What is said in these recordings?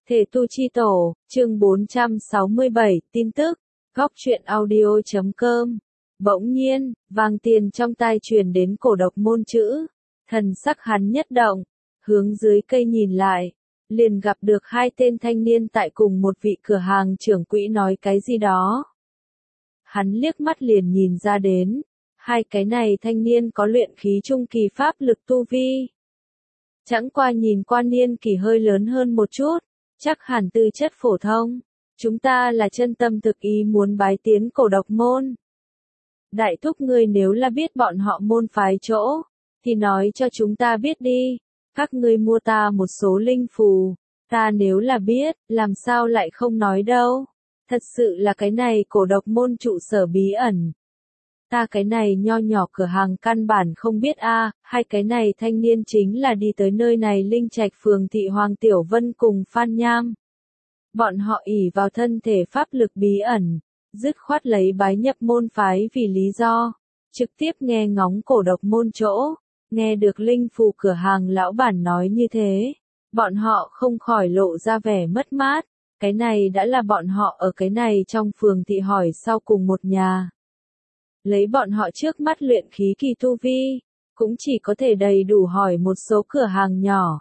Thể tu chi tổ, chương 467, tin tức, góc truyện audio.com. Bỗng nhiên, vang tiền trong tai truyền đến cổ độc môn chữ. Thần sắc hắn nhất động, hướng dưới cây nhìn lại, liền gặp được hai tên thanh niên tại cùng một vị cửa hàng trưởng quỹ nói cái gì đó. Hắn liếc mắt liền nhìn ra đến, hai cái này thanh niên có luyện khí trung kỳ pháp lực tu vi. Chẳng qua nhìn qua niên kỳ hơi lớn hơn một chút, chắc hẳn tư chất phổ thông. Chúng ta là chân tâm thực ý muốn bái tiến cổ độc môn. Đại thúc ngươi nếu là biết bọn họ môn phái chỗ, thì nói cho chúng ta biết đi. Các ngươi mua ta một số linh phù, ta nếu là biết, làm sao lại không nói đâu. Thật sự là cái này cổ độc môn trụ sở bí ẩn. Ta cái này nho nhỏ cửa hàng căn bản không biết a. Hai cái này thanh niên chính là đi tới nơi này Linh Trạch phường thị Hoàng Tiểu Vân cùng Phan Nham. Bọn họ ỷ vào thân thể pháp lực bí ẩn, dứt khoát lấy bái nhập môn phái vì lý do, trực tiếp nghe ngóng cổ độc môn chỗ, nghe được linh phù cửa hàng lão bản nói như thế, bọn họ không khỏi lộ ra vẻ mất mát, cái này đã là bọn họ ở cái này trong phường thị hỏi sau cùng một nhà. Lấy bọn họ trước mắt luyện khí kỳ tu vi, cũng chỉ có thể đầy đủ hỏi một số cửa hàng nhỏ.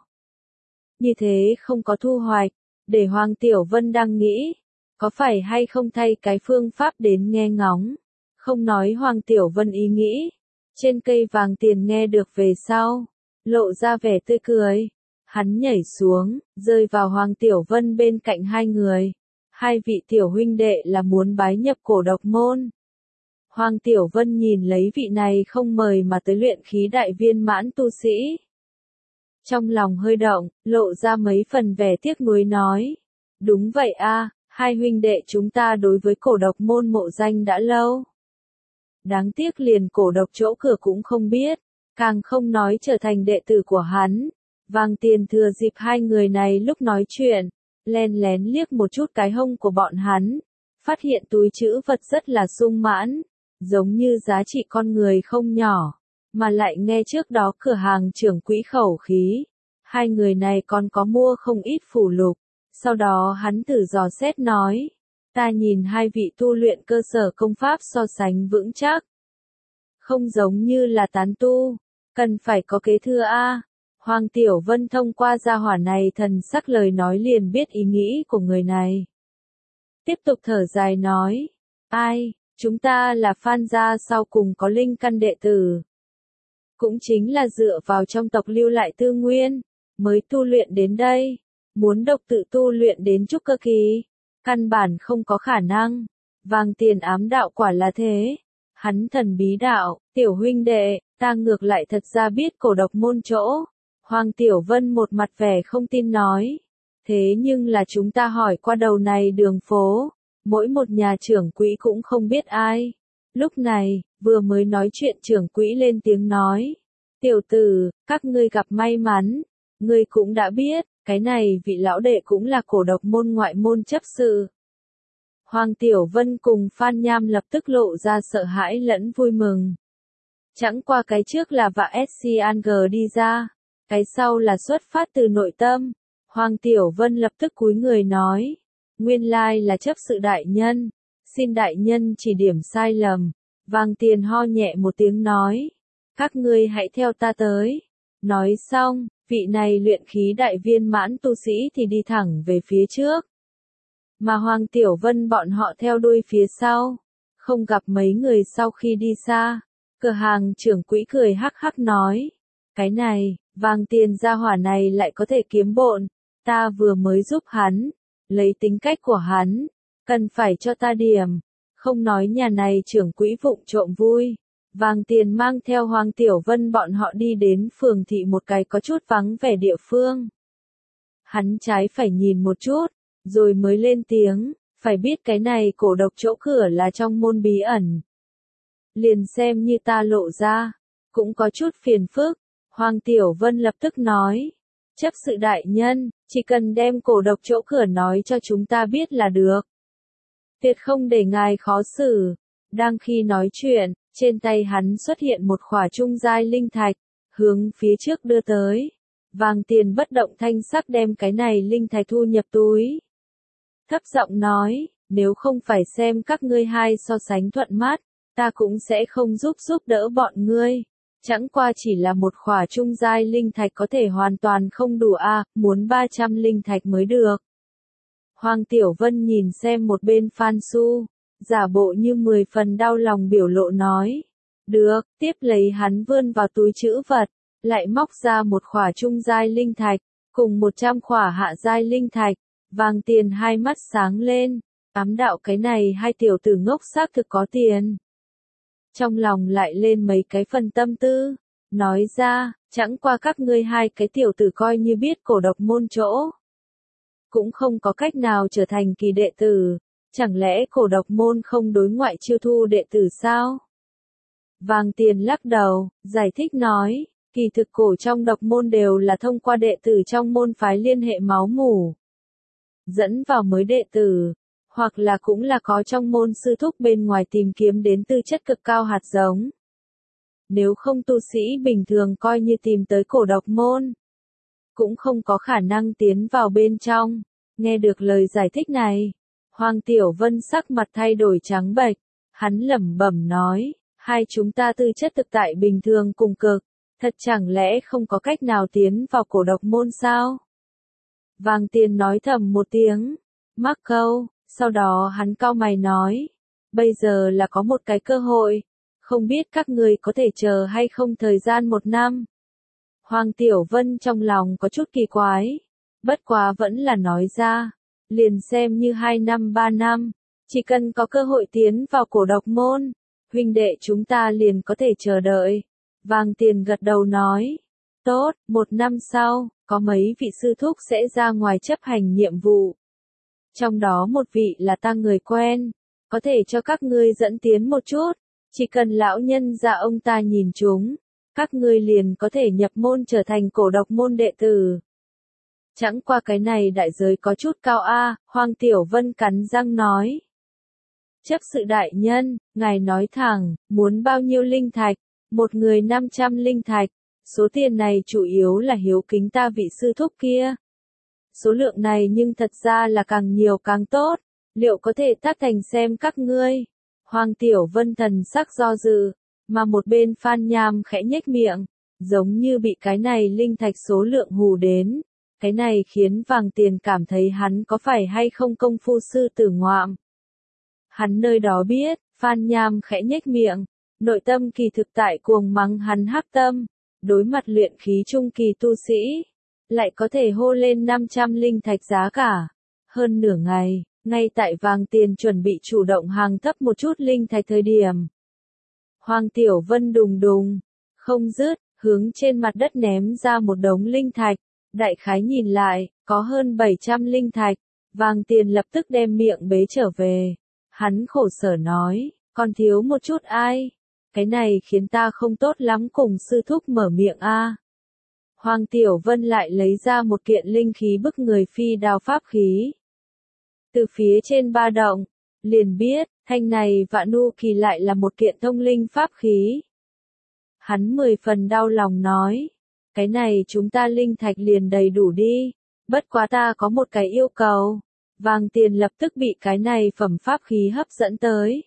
Như thế không có thu hoạch, để Hoàng Tiểu Vân đang nghĩ, có phải hay không thay cái phương pháp đến nghe ngóng. Không nói Hoàng Tiểu Vân ý nghĩ, trên cây vàng tiền nghe được về sau, lộ ra vẻ tươi cười. Hắn nhảy xuống, rơi vào Hoàng Tiểu Vân bên cạnh hai người. Hai vị tiểu huynh đệ là muốn bái nhập cổ độc môn. Hoàng Tiểu Vân nhìn lấy vị này không mời mà tới luyện khí đại viên mãn tu sĩ. Trong lòng hơi động, lộ ra mấy phần vẻ tiếc nuối nói. Đúng vậy a, hai huynh đệ chúng ta đối với cổ độc môn mộ danh đã lâu. Đáng tiếc liền cổ độc chỗ cửa cũng không biết, càng không nói trở thành đệ tử của hắn. Vàng tiền thừa dịp hai người này lúc nói chuyện, len lén liếc một chút cái hông của bọn hắn, phát hiện túi trữ vật rất là sung mãn, giống như giá trị con người không nhỏ, mà lại nghe trước đó cửa hàng trưởng quỹ khẩu khí. Hai người này còn có mua không ít phù lục, sau đó hắn thử dò xét nói, ta nhìn hai vị tu luyện cơ sở công pháp so sánh vững chắc. Không giống như là tán tu, cần phải có kế thừa a. Hoàng Tiểu Vân thông qua gia hỏa này thần sắc lời nói liền biết ý nghĩ của người này. Tiếp tục thở dài nói, ai, chúng ta là Phan gia sau cùng có linh căn đệ tử. Cũng chính là dựa vào trong tộc lưu lại tư nguyên, mới tu luyện đến đây. Muốn độc tự tu luyện đến trúc cơ kỳ, căn bản không có khả năng. Vàng tiền ám đạo quả là thế. Hắn thần bí đạo, tiểu huynh đệ, ta ngược lại thật ra biết cổ độc môn chỗ. Hoàng Tiểu Vân một mặt vẻ không tin nói. Thế nhưng là chúng ta hỏi qua đầu này đường phố, mỗi một nhà trưởng quỹ cũng không biết ai. Lúc này, vừa mới nói chuyện trưởng quỹ lên tiếng nói. Tiểu tử, các ngươi gặp may mắn, ngươi cũng đã biết, cái này vị lão đệ cũng là cổ độc môn ngoại môn chấp sự. Hoàng Tiểu Vân cùng Phan Nham lập tức lộ ra sợ hãi lẫn vui mừng. Chẳng qua cái trước là và SCNG đi ra, cái sau là xuất phát từ nội tâm. Hoàng Tiểu Vân lập tức cúi người nói, nguyên lai là chấp sự đại nhân, xin đại nhân chỉ điểm sai lầm. Vàng tiền ho nhẹ một tiếng nói, các ngươi hãy theo ta tới. Nói xong, vị này luyện khí đại viên mãn tu sĩ thì đi thẳng về phía trước. Mà Hoàng Tiểu Vân bọn họ theo đuôi phía sau. Không gặp mấy người sau khi đi xa. Cửa hàng trưởng quỹ cười hắc hắc nói. Cái này, vàng tiền gia hỏa này lại có thể kiếm bộn. Ta vừa mới giúp hắn. Lấy tính cách của hắn. Cần phải cho ta điểm. Không nói nhà này trưởng quỹ vụng trộm vui. Vàng tiền mang theo Hoàng Tiểu Vân bọn họ đi đến phường thị một cái có chút vắng vẻ địa phương. Hắn trái phải nhìn một chút, rồi mới lên tiếng, phải biết cái này cổ độc chỗ cửa là trong môn bí ẩn. Liền xem như ta lộ ra, cũng có chút phiền phức. Hoàng Tiểu Vân lập tức nói, chấp sự đại nhân, chỉ cần đem cổ độc chỗ cửa nói cho chúng ta biết là được. Tuyệt không để ngài khó xử. Đang khi nói chuyện, trên tay hắn xuất hiện một khỏa trung giai linh thạch, hướng phía trước đưa tới. Vàng Tiền bất động thanh sắc đem cái này linh thạch thu nhập túi. Thấp giọng nói, nếu không phải xem các ngươi hai so sánh thuận mắt, ta cũng sẽ không giúp đỡ bọn ngươi. Chẳng qua chỉ là một khỏa trung giai linh thạch có thể hoàn toàn không đủ muốn 300 linh thạch mới được. Hoàng Tiểu Vân nhìn xem một bên Phan Su, giả bộ như 10 phần đau lòng biểu lộ nói. Được, tiếp lấy hắn vươn vào túi trữ vật, lại móc ra một khỏa trung giai linh thạch, cùng 100 khỏa hạ giai linh thạch. Vàng Tiền hai mắt sáng lên, ám đạo cái này hai tiểu tử ngốc xác thực có tiền. Trong lòng lại lên mấy cái phần tâm tư, nói ra, chẳng qua các ngươi hai cái tiểu tử coi như biết cổ độc môn chỗ. Cũng không có cách nào trở thành kỳ đệ tử, chẳng lẽ cổ độc môn không đối ngoại chiêu thu đệ tử sao? Vàng Tiền lắc đầu, giải thích nói, kỳ thực cổ trong độc môn đều là thông qua đệ tử trong môn phái liên hệ máu mủ. Dẫn vào mới đệ tử, hoặc là cũng là có trong môn sư thúc bên ngoài tìm kiếm đến tư chất cực cao hạt giống. Nếu không tu sĩ bình thường coi như tìm tới cổ độc môn, cũng không có khả năng tiến vào bên trong. Nghe được lời giải thích này, Hoàng Tiểu Vân sắc mặt thay đổi trắng bệch, hắn lẩm bẩm nói, hai chúng ta tư chất thực tại bình thường cùng cực, thật chẳng lẽ không có cách nào tiến vào cổ độc môn sao? Vàng Tiền nói thầm một tiếng, mắc câu, sau đó hắn cau mày nói, bây giờ là có một cái cơ hội, không biết các người có thể chờ hay không thời gian 1 năm. Hoàng Tiểu Vân trong lòng có chút kỳ quái, bất quá vẫn là nói ra, liền xem như 2 năm 3 năm, chỉ cần có cơ hội tiến vào cổ độc môn, huynh đệ chúng ta liền có thể chờ đợi. Vàng Tiền gật đầu nói, tốt, 1 năm sau, có mấy vị sư thúc sẽ ra ngoài chấp hành nhiệm vụ. Trong đó một vị là ta người quen, có thể cho các ngươi dẫn tiến một chút, chỉ cần lão nhân gia ông ta nhìn chúng, các ngươi liền có thể nhập môn trở thành cổ độc môn đệ tử. Chẳng qua cái này đại giới có chút cao Hoàng Tiểu Vân cắn răng nói. Chấp sự đại nhân, ngài nói thẳng, muốn bao nhiêu linh thạch, một người 500 linh thạch, số tiền này chủ yếu là hiếu kính ta vị sư thúc kia. Số lượng này nhưng thật ra là càng nhiều càng tốt, liệu có thể tác thành xem các ngươi. Hoàng Tiểu Vân thần sắc do dự, mà một bên Phan Nham khẽ nhếch miệng, giống như bị cái này linh thạch số lượng hù đến. Cái này khiến Vàng Tiền cảm thấy hắn có phải hay không công phu sư tử ngoạm. Hắn nơi đó biết, Phan Nham khẽ nhếch miệng, nội tâm kỳ thực tại cuồng mắng hắn hắc tâm, đối mặt luyện khí trung kỳ tu sĩ, lại có thể hô lên 500 linh thạch giá cả. Hơn nửa ngày, ngay tại Vàng Tiền chuẩn bị chủ động hàng thấp một chút linh thạch thời điểm. Hoàng Tiểu Vân đùng đùng, không dứt, hướng trên mặt đất ném ra một đống linh thạch, đại khái nhìn lại, có hơn 700 linh thạch, Vàng Tiền lập tức đem miệng bế trở về. Hắn khổ sở nói, còn thiếu một chút ai? Cái này khiến ta không tốt lắm cùng sư thúc mở miệng Hoàng Tiểu Vân lại lấy ra một kiện linh khí bức người phi đao pháp khí. Từ phía trên ba động, liền biết, thanh này Vạn Nu Kỳ lại là một kiện thông linh pháp khí. Hắn 10 phần đau lòng nói, cái này chúng ta linh thạch liền đầy đủ đi, bất quá ta có một cái yêu cầu. Vàng Tiền lập tức bị cái này phẩm pháp khí hấp dẫn tới.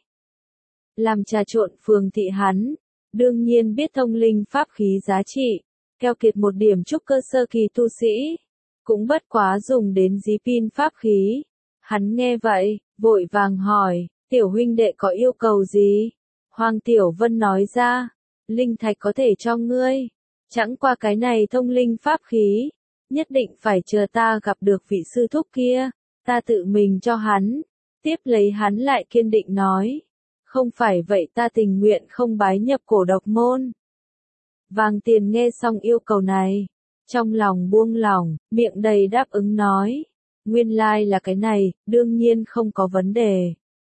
Làm trà trộn phường thị hắn, đương nhiên biết thông linh pháp khí giá trị, keo kiệt một điểm trúc cơ sơ kỳ tu sĩ, cũng bất quá dùng đến dí pin pháp khí. Hắn nghe vậy, vội vàng hỏi, tiểu huynh đệ có yêu cầu gì? Hoàng Tiểu Vân nói ra, linh thạch có thể cho ngươi, chẳng qua cái này thông linh pháp khí, nhất định phải chờ ta gặp được vị sư thúc kia, ta tự mình cho hắn. Tiếp lấy hắn lại kiên định nói, không phải vậy ta tình nguyện không bái nhập cổ độc môn. Vàng Tiền nghe xong yêu cầu này, trong lòng buông lỏng, miệng đầy đáp ứng nói, nguyên lai là cái này, đương nhiên không có vấn đề.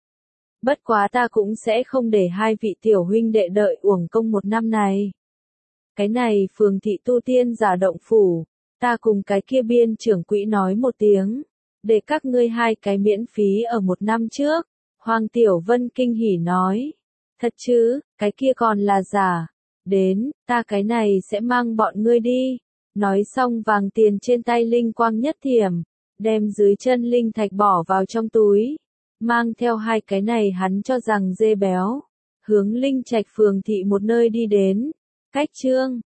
Bất quá ta cũng sẽ không để hai vị tiểu huynh đệ đợi uổng công 1 năm này. Cái này phường thị tu tiên giả động phủ, ta cùng cái kia biên trưởng quỹ nói một tiếng, để các ngươi hai cái miễn phí ở 1 năm trước. Hoàng Tiểu Vân kinh hỉ nói, thật chứ, cái kia còn là giả, đến, ta cái này sẽ mang bọn ngươi đi. Nói xong vàng tiền trên tay linh quang nhất thiểm, đem dưới chân linh thạch bỏ vào trong túi. Mang theo hai cái này hắn cho rằng dê béo. Hướng Linh Trạch phường thị một nơi đi đến. Cách Chương